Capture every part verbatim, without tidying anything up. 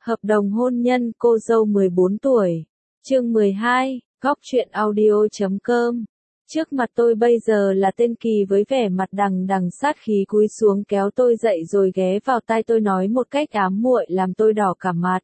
Hợp đồng hôn nhân cô dâu mười bốn tuổi. Chương mười hai, góc truyện audio chấm com. Trước mặt tôi bây giờ là tên Kỳ với vẻ mặt đằng đằng sát khí cúi xuống kéo tôi dậy rồi ghé vào tai tôi nói một cách ám muội làm tôi đỏ cả mặt.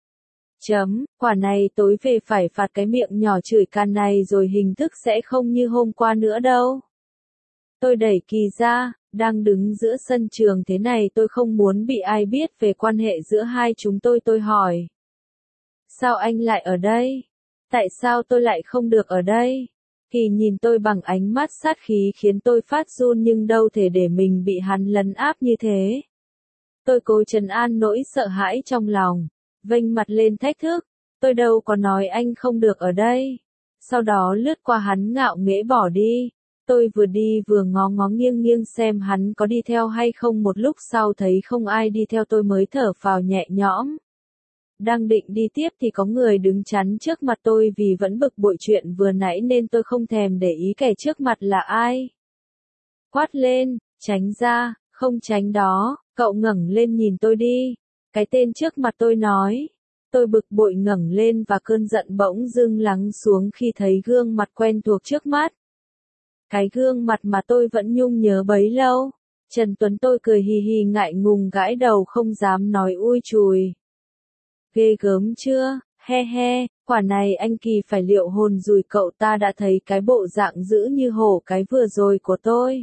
Chấm, quả này tối về phải phạt cái miệng nhỏ chửi can này rồi hình thức sẽ không như hôm qua nữa đâu. Tôi đẩy Kỳ ra, đang đứng giữa sân trường thế này tôi không muốn bị ai biết về quan hệ giữa hai chúng tôi tôi hỏi. Sao anh lại ở đây? Tại sao tôi lại không được ở đây? Kỳ nhìn tôi bằng ánh mắt sát khí khiến tôi phát run nhưng đâu thể để mình bị hắn lấn áp như thế. Tôi cố trấn an nỗi sợ hãi trong lòng, vênh mặt lên thách thức, tôi đâu có nói anh không được ở đây. Sau đó lướt qua hắn ngạo nghễ bỏ đi. Tôi vừa đi vừa ngó ngó nghiêng nghiêng xem hắn có đi theo hay không, một lúc sau thấy không ai đi theo tôi mới thở phào nhẹ nhõm. Đang định đi tiếp thì có người đứng chắn trước mặt tôi vì vẫn bực bội chuyện vừa nãy nên tôi không thèm để ý kẻ trước mặt là ai. Quát lên, tránh ra, không tránh đó, cậu ngẩng lên nhìn tôi đi. Cái tên trước mặt tôi nói. Tôi bực bội ngẩng lên và cơn giận bỗng dưng lắng xuống khi thấy gương mặt quen thuộc trước mắt. Cái gương mặt mà tôi vẫn nhung nhớ bấy lâu. Trần Tuấn. Tôi cười hì hì ngại ngùng gãi đầu không dám nói ui chùi. Ghê gớm chưa, he he, quả này anh Kỳ phải liệu hồn rồi, cậu ta đã thấy cái bộ dạng dữ như hổ cái vừa rồi của tôi.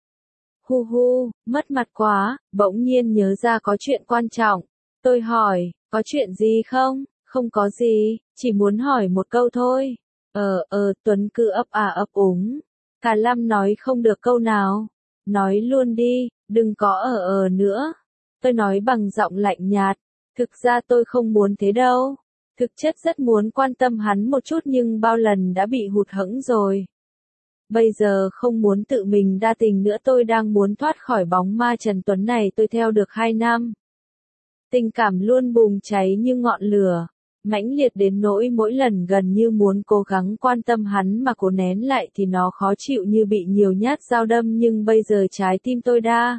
Hu hu, mất mặt quá, bỗng nhiên nhớ ra có chuyện quan trọng. Tôi hỏi, có chuyện gì không? Không có gì, chỉ muốn hỏi một câu thôi. Ờ ờ Tuấn cứ ấp à ấp úng. Cả Lâm nói không được câu nào. Nói luôn đi, đừng có ờ ờ nữa. Tôi nói bằng giọng lạnh nhạt. Thực ra tôi không muốn thế đâu. Thực chất rất muốn quan tâm hắn một chút nhưng bao lần đã bị hụt hẫng rồi. Bây giờ không muốn tự mình đa tình nữa, tôi đang muốn thoát khỏi bóng ma Trần Tuấn này tôi theo được hai năm. Tình cảm luôn bùng cháy như ngọn lửa. Mãnh liệt đến nỗi mỗi lần gần như muốn cố gắng quan tâm hắn mà cố nén lại thì nó khó chịu như bị nhiều nhát dao đâm, nhưng bây giờ trái tim tôi đã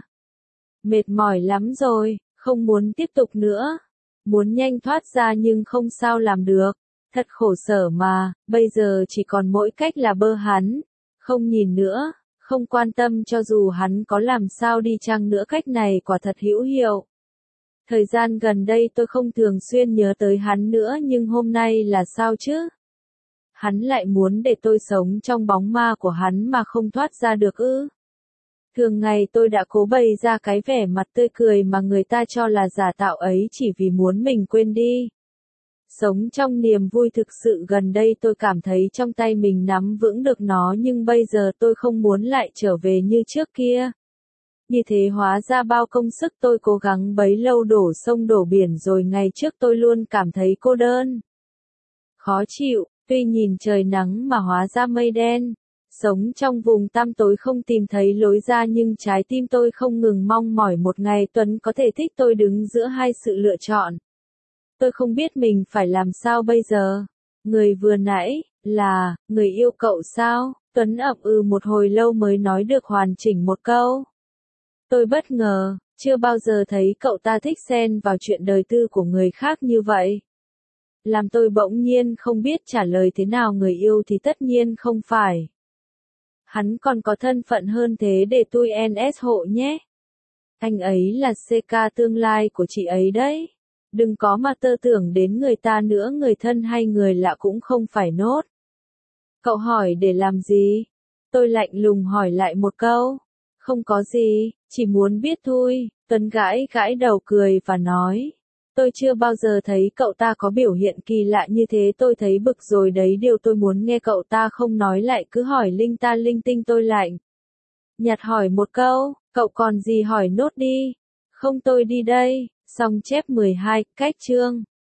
mệt mỏi lắm rồi, không muốn tiếp tục nữa. Muốn nhanh thoát ra nhưng không sao làm được. Thật khổ sở mà, bây giờ chỉ còn mỗi cách là bơ hắn. Không nhìn nữa, không quan tâm cho dù hắn có làm sao đi chăng nữa, cách này quả thật hữu hiệu. Thời gian gần đây tôi không thường xuyên nhớ tới hắn nữa nhưng hôm nay là sao chứ? Hắn lại muốn để tôi sống trong bóng ma của hắn mà không thoát ra được ư? Thường ngày tôi đã cố bày ra cái vẻ mặt tươi cười mà người ta cho là giả tạo ấy chỉ vì muốn mình quên đi. Sống trong niềm vui thực sự gần đây tôi cảm thấy trong tay mình nắm vững được nó, nhưng bây giờ tôi không muốn lại trở về như trước kia. Như thế hóa ra bao công sức tôi cố gắng bấy lâu đổ sông đổ biển rồi. Ngày trước tôi luôn cảm thấy cô đơn, khó chịu, tuy nhìn trời nắng mà hóa ra mây đen. Sống trong vùng tăm tối không tìm thấy lối ra nhưng trái tim tôi không ngừng mong mỏi một ngày Tuấn có thể thích tôi, đứng giữa hai sự lựa chọn. Tôi không biết mình phải làm sao bây giờ. Người vừa nãy, là, người yêu cậu sao? Tuấn ậm ừ một hồi lâu mới nói được hoàn chỉnh một câu. Tôi bất ngờ, chưa bao giờ thấy cậu ta thích xen vào chuyện đời tư của người khác như vậy. Làm tôi bỗng nhiên không biết trả lời thế nào. Người yêu thì tất nhiên không phải. Hắn còn có thân phận hơn thế, để tôi en ét hộ nhé. Anh ấy là xê ca tương lai của chị ấy đấy. Đừng có mà tơ tưởng đến người ta nữa, người thân hay người lạ cũng không phải nốt. Cậu hỏi để làm gì? Tôi lạnh lùng hỏi lại một câu. Không có gì, chỉ muốn biết thôi. Tuấn gãi gãi đầu cười và nói. Tôi chưa bao giờ thấy cậu ta có biểu hiện kỳ lạ như thế, tôi thấy bực rồi đấy. Điều tôi muốn nghe cậu ta không nói lại cứ hỏi linh ta linh tinh. Tôi lạnh nhạt hỏi một câu, cậu còn gì hỏi nốt đi. Không tôi đi đây. Xong chép mười hai, cách chương.